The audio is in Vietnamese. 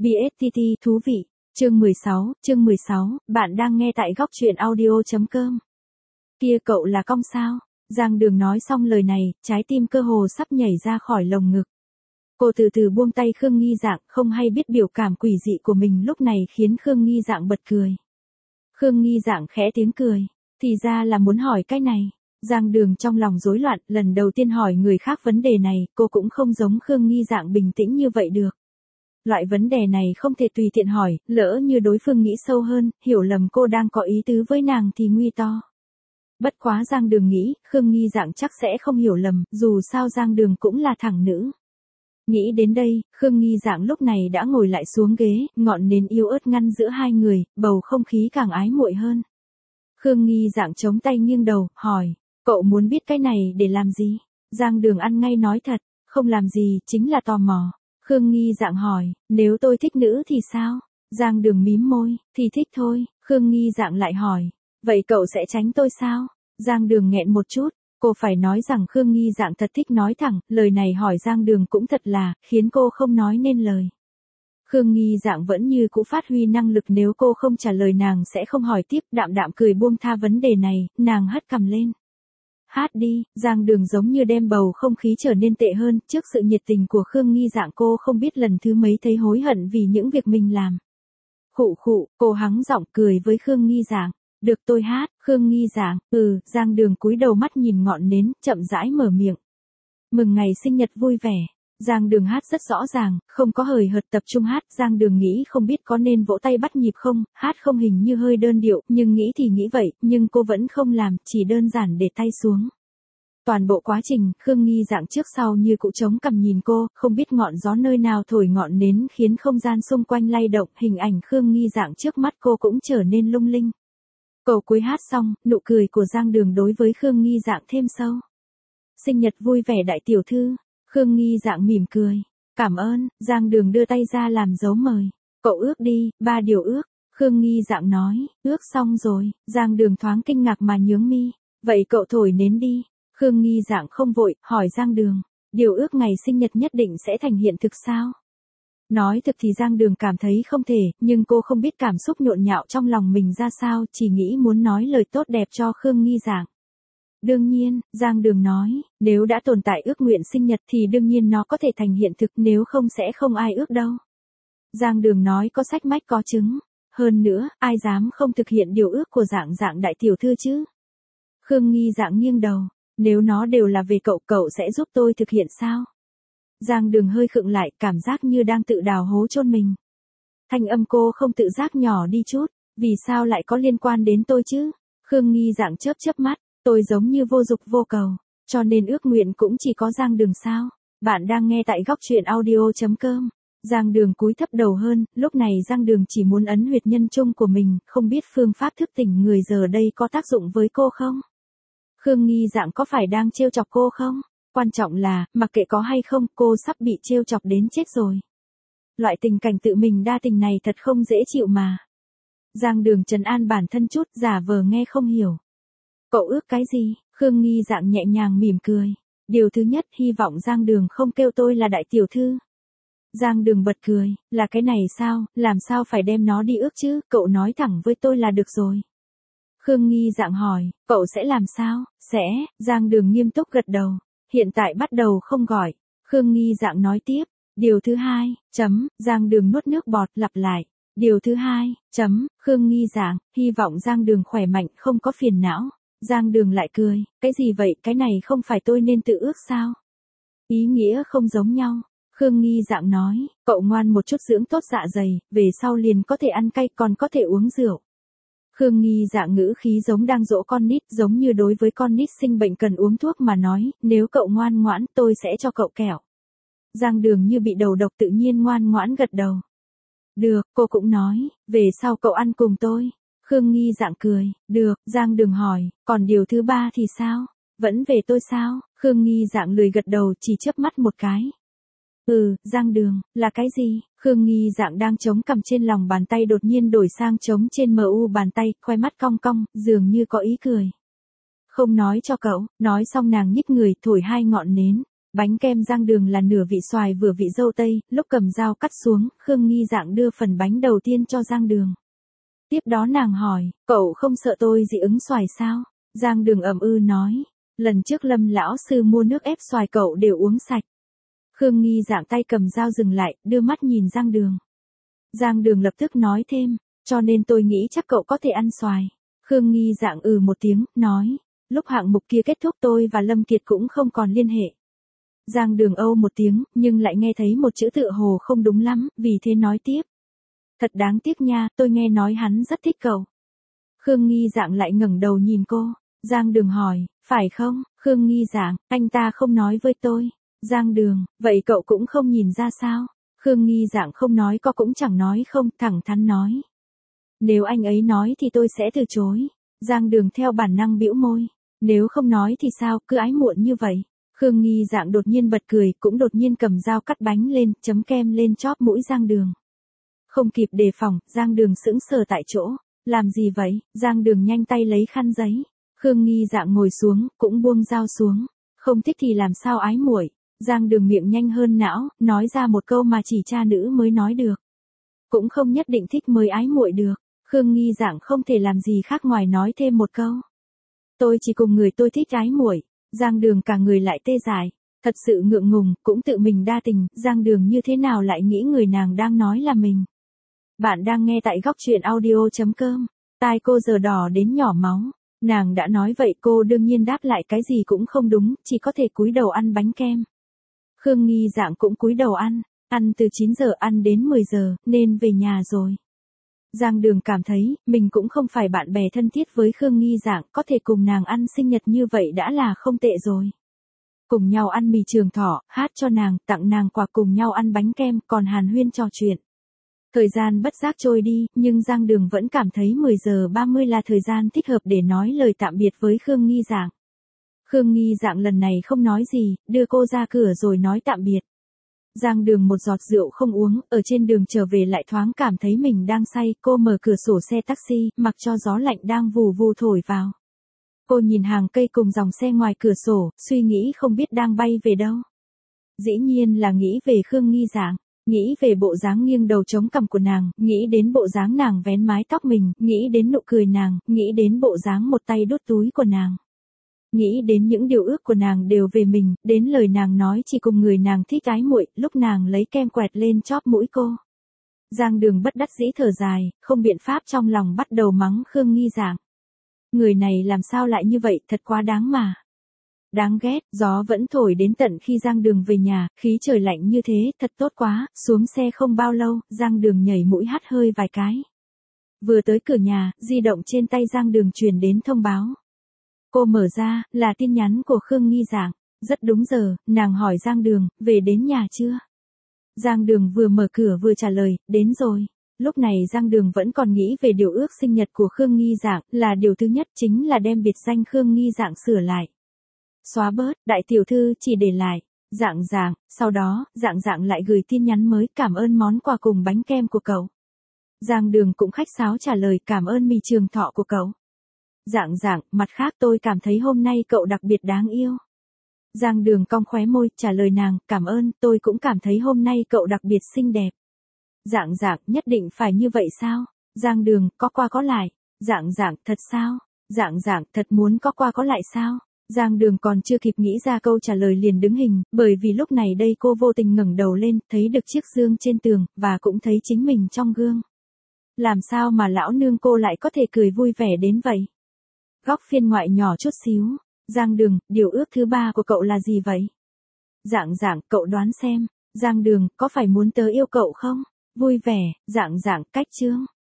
BSTT thú vị. Chương 16, bạn đang nghe tại góc truyện audio.com. Kia cậu là cong sao? Giang Đường nói xong lời này, trái tim cơ hồ sắp nhảy ra khỏi lồng ngực. Cô từ từ buông tay Khương Nghi Dạng, không hay biết biểu cảm quỷ dị của mình lúc này khiến Khương Nghi Dạng bật cười. Khương Nghi Dạng khẽ tiếng cười, thì ra là muốn hỏi cái này. Giang Đường trong lòng rối loạn, lần đầu tiên hỏi người khác vấn đề này, cô cũng không giống Khương Nghi Dạng bình tĩnh như vậy được. Loại vấn đề này không thể tùy tiện hỏi, lỡ như đối phương nghĩ sâu hơn, hiểu lầm cô đang có ý tứ với nàng thì nguy to. Bất quá Giang Đường nghĩ, Khương Nghi Dạng chắc sẽ không hiểu lầm, dù sao Giang Đường cũng là thẳng nữ. Nghĩ đến đây, Khương Nghi Dạng lúc này đã ngồi lại xuống ghế, ngọn nến yếu ớt ngăn giữa hai người, bầu không khí càng ái muội hơn. Khương Nghi Dạng chống tay nghiêng đầu, hỏi, cậu muốn biết cái này để làm gì? Giang Đường ăn ngay nói thật, không làm gì, chính là tò mò. Khương Nghi Dạng hỏi, nếu tôi thích nữ thì sao? Giang Đường mím môi, thì thích thôi. Khương Nghi Dạng lại hỏi, vậy cậu sẽ tránh tôi sao? Giang Đường nghẹn một chút, cô phải nói rằng Khương Nghi Dạng thật thích nói thẳng, lời này hỏi Giang Đường cũng thật là, khiến cô không nói nên lời. Khương Nghi Dạng vẫn như cũ phát huy năng lực, nếu cô không trả lời nàng sẽ không hỏi tiếp, đạm đạm cười buông tha vấn đề này, nàng hất cằm lên. Hát đi. Giang Đường giống như đem bầu không khí trở nên tệ hơn, trước sự nhiệt tình của Khương Nghi Dạng cô không biết lần thứ mấy thấy hối hận vì những việc mình làm. Khụ khụ, cô hắng giọng cười với Khương Nghi Dạng, được tôi hát. Khương Nghi Dạng, Giang Đường cúi đầu mắt nhìn ngọn nến, chậm rãi mở miệng. Mừng ngày sinh nhật vui vẻ. Giang Đường hát rất rõ ràng, không có hời hợt, tập trung hát. Giang Đường nghĩ không biết có nên vỗ tay bắt nhịp không, hát không hình như hơi đơn điệu, nhưng nghĩ thì nghĩ vậy, nhưng cô vẫn không làm, chỉ đơn giản để tay xuống. Toàn bộ quá trình, Khương Nghi Dạng trước sau như cụ trống cằm nhìn cô, không biết ngọn gió nơi nào thổi ngọn nến khiến không gian xung quanh lay động, hình ảnh Khương Nghi Dạng trước mắt cô cũng trở nên lung linh. Câu cuối hát xong, nụ cười của Giang Đường đối với Khương Nghi Dạng thêm sâu. Sinh nhật vui vẻ đại tiểu thư. Khương Nghi Dạng mỉm cười. Cảm ơn. Giang Đường đưa tay ra làm dấu mời. Cậu ước đi, 3 điều ước. Khương Nghi Dạng nói, ước xong rồi. Giang Đường thoáng kinh ngạc mà nhướng mi. Vậy cậu thổi nến đi. Khương Nghi Dạng không vội, hỏi Giang Đường. Điều ước ngày sinh nhật nhất định sẽ thành hiện thực sao? Nói thực thì Giang Đường cảm thấy không thể, nhưng cô không biết cảm xúc nhộn nhạo trong lòng mình ra sao, chỉ nghĩ muốn nói lời tốt đẹp cho Khương Nghi Dạng. Đương nhiên, Giang Đường nói, nếu đã tồn tại ước nguyện sinh nhật thì đương nhiên nó có thể thành hiện thực, nếu không sẽ không ai ước đâu. Giang Đường nói có sách mách có chứng. Hơn nữa, ai dám không thực hiện điều ước của Dạng đại tiểu thư chứ? Khương Nghi Dạng nghiêng đầu, nếu nó đều là về cậu, cậu sẽ giúp tôi thực hiện sao? Giang Đường hơi khựng lại, cảm giác như đang tự đào hố chôn mình. Thanh âm cô không tự giác nhỏ đi chút, vì sao lại có liên quan đến tôi chứ? Khương Nghi Dạng chớp chớp mắt. Tôi giống như vô dục vô cầu, cho nên ước nguyện cũng chỉ có Giang Đường sao? Bạn đang nghe tại góc truyện audio.com. Giang Đường cúi thấp đầu hơn, lúc này Giang Đường chỉ muốn ấn huyệt nhân trung của mình, không biết phương pháp thức tỉnh người giờ đây có tác dụng với cô không? Khương Nghi Dạng có phải đang trêu chọc cô không? Quan trọng là, mặc kệ có hay không, cô sắp bị trêu chọc đến chết rồi. Loại tình cảnh tự mình đa tình này thật không dễ chịu mà. Giang Đường trấn an bản thân chút, giả vờ nghe không hiểu. Cậu ước cái gì? Khương Nghi Dạng nhẹ nhàng mỉm cười. Điều thứ nhất, hy vọng Giang Đường không kêu tôi là đại tiểu thư. Giang Đường bật cười, là cái này sao, làm sao phải đem nó đi ước chứ, cậu nói thẳng với tôi là được rồi. Khương Nghi Dạng hỏi, cậu sẽ làm sao? Sẽ. Giang Đường nghiêm túc gật đầu. Hiện tại bắt đầu không gọi. Khương Nghi Dạng nói tiếp, điều thứ hai, Giang Đường nuốt nước bọt lặp lại. Điều thứ hai, Khương Nghi Dạng, hy vọng Giang Đường khỏe mạnh không có phiền não. Giang Đường lại cười, cái gì vậy, cái này không phải tôi nên tự ước sao? Ý nghĩa không giống nhau. Khương Nghi Dạng nói, cậu ngoan một chút dưỡng tốt dạ dày, về sau liền có thể ăn cay còn có thể uống rượu. Khương Nghi Dạng ngữ khí giống đang dỗ con nít, giống như đối với con nít sinh bệnh cần uống thuốc mà nói, nếu cậu ngoan ngoãn tôi sẽ cho cậu kẹo. Giang Đường như bị đầu độc tự nhiên ngoan ngoãn gật đầu. Được, cô cũng nói, về sau cậu ăn cùng tôi. Khương Nghi Dạng cười, được. Giang Đường hỏi, còn điều thứ ba thì sao? Vẫn về tôi sao? Khương Nghi Dạng lười gật đầu, chỉ chớp mắt một cái. Giang Đường, là cái gì? Khương Nghi Dạng đang chống cằm trên lòng bàn tay đột nhiên đổi sang chống trên mu bàn tay, khoe mắt cong cong, dường như có ý cười. Không nói cho cậu, nói xong nàng nhích người, thổi 2 ngọn nến. Bánh kem Giang Đường là nửa vị xoài vừa vị dâu tây, lúc cầm dao cắt xuống, Khương Nghi Dạng đưa phần bánh đầu tiên cho Giang Đường. Tiếp đó nàng hỏi, cậu không sợ tôi dị ứng xoài sao? Giang Đường nói, lần trước Lâm lão sư mua nước ép xoài cậu đều uống sạch. Khương Nghi Dạng tay cầm dao dừng lại, đưa mắt nhìn Giang Đường. Giang Đường lập tức nói thêm, cho nên tôi nghĩ chắc cậu có thể ăn xoài. Khương Nghi Dạng một tiếng, nói, lúc hạng mục kia kết thúc tôi và Lâm Kiệt cũng không còn liên hệ. Giang Đường một tiếng, nhưng lại nghe thấy một chữ tựa hồ không đúng lắm, vì thế nói tiếp. Thật đáng tiếc nha, tôi nghe nói hắn rất thích cậu. Khương Nghi Dạng lại ngẩng đầu nhìn cô. Giang Đường hỏi, phải không? Khương Nghi Dạng, anh ta không nói với tôi. Giang Đường, vậy cậu cũng không nhìn ra sao? Khương Nghi Dạng không nói có cũng chẳng nói không, thẳng thắn nói. Nếu anh ấy nói thì tôi sẽ từ chối. Giang Đường theo bản năng bĩu môi. Nếu không nói thì sao, cứ ái muộn như vậy. Khương Nghi Dạng đột nhiên bật cười, cũng đột nhiên cầm dao cắt bánh lên, chấm kem lên chóp mũi Giang Đường. Không kịp đề phòng, Giang Đường sững sờ tại chỗ. Làm gì vậy? Giang Đường nhanh tay lấy khăn giấy. Khương Nghi Dạng ngồi xuống, cũng buông dao xuống. Không thích thì làm sao ái muội. Giang Đường miệng nhanh hơn não, nói ra một câu mà chỉ cha nữ mới nói được. Cũng không nhất định thích mới ái muội được. Khương Nghi Dạng không thể làm gì khác ngoài nói thêm một câu. Tôi chỉ cùng người tôi thích ái muội. Giang Đường cả người lại tê dại. Thật sự ngượng ngùng, cũng tự mình đa tình, Giang Đường như thế nào lại nghĩ người nàng đang nói là mình. Bạn đang nghe tại góc truyện audio.com. Tai cô giờ đỏ đến nhỏ máu. Nàng đã nói vậy cô đương nhiên đáp lại cái gì cũng không đúng, chỉ có thể cúi đầu ăn bánh kem. Khương Nghi Dạng cũng cúi đầu ăn từ 9 giờ ăn đến 10 giờ, nên về nhà rồi. Giang Đường cảm thấy, mình cũng không phải bạn bè thân thiết với Khương Nghi Dạng, có thể cùng nàng ăn sinh nhật như vậy đã là không tệ rồi. Cùng nhau ăn mì Trường Thọ, hát cho nàng, tặng nàng quà, cùng nhau ăn bánh kem, còn hàn huyên trò chuyện. Thời gian bất giác trôi đi, nhưng Giang Đường vẫn cảm thấy 10 giờ 30 là thời gian thích hợp để nói lời tạm biệt với Khương Nghi Dạng. Khương Nghi Dạng lần này không nói gì, đưa cô ra cửa rồi nói tạm biệt. Giang Đường một giọt rượu không uống, ở trên đường trở về lại thoáng cảm thấy mình đang say, cô mở cửa sổ xe taxi, mặc cho gió lạnh đang vù vù thổi vào. Cô nhìn hàng cây cùng dòng xe ngoài cửa sổ, suy nghĩ không biết đang bay về đâu. Dĩ nhiên là nghĩ về Khương Nghi Dạng, nghĩ về bộ dáng nghiêng đầu chống cằm của nàng, nghĩ đến bộ dáng nàng vén mái tóc mình, nghĩ đến nụ cười nàng, nghĩ đến bộ dáng một tay đút túi của nàng. Nghĩ đến những điều ước của nàng đều về mình, đến lời nàng nói chỉ cùng người nàng thích ái muội, lúc nàng lấy kem quẹt lên chóp mũi cô. Giang Đường bất đắc dĩ thở dài, không biện pháp trong lòng bắt đầu mắng Khương Nghi Dạng. Người này làm sao lại như vậy, thật quá đáng mà. Đáng ghét, gió vẫn thổi đến tận khi Giang Đường về nhà, khí trời lạnh như thế, thật tốt quá, xuống xe không bao lâu, Giang Đường nhảy mũi hắt hơi vài cái. Vừa tới cửa nhà, di động trên tay Giang Đường truyền đến thông báo. Cô mở ra, là tin nhắn của Khương Nghi Dạng. Rất đúng giờ, nàng hỏi Giang Đường, về đến nhà chưa? Giang Đường vừa mở cửa vừa trả lời, đến rồi. Lúc này Giang Đường vẫn còn nghĩ về điều ước sinh nhật của Khương Nghi Dạng, là điều thứ nhất chính là đem biệt danh Khương Nghi Dạng sửa lại. Xóa bớt, đại tiểu thư chỉ để lại, Dạng Dạng, sau đó, Dạng Dạng lại gửi tin nhắn mới, cảm ơn món quà cùng bánh kem của cậu. Giang Đường cũng khách sáo trả lời, cảm ơn mì Trường Thọ của cậu. Dạng Dạng, mặt khác tôi cảm thấy hôm nay cậu đặc biệt đáng yêu. Giang Đường cong khóe môi, trả lời nàng, cảm ơn, tôi cũng cảm thấy hôm nay cậu đặc biệt xinh đẹp. Dạng Dạng, nhất định phải như vậy sao? Giang Đường, có qua có lại. Dạng Dạng, thật sao? Dạng Dạng, thật muốn có qua có lại sao? Giang Đường còn chưa kịp nghĩ ra câu trả lời liền đứng hình, bởi vì lúc này đây cô vô tình ngẩng đầu lên, thấy được chiếc gương trên tường, và cũng thấy chính mình trong gương. Làm sao mà lão nương cô lại có thể cười vui vẻ đến vậy? Góc phiên ngoại nhỏ chút xíu. Giang Đường, điều ước thứ 3 của cậu là gì vậy? Dạng Dạng, cậu đoán xem. Giang Đường, có phải muốn tớ yêu cậu không? Vui vẻ, Dạng Dạng, cách chương.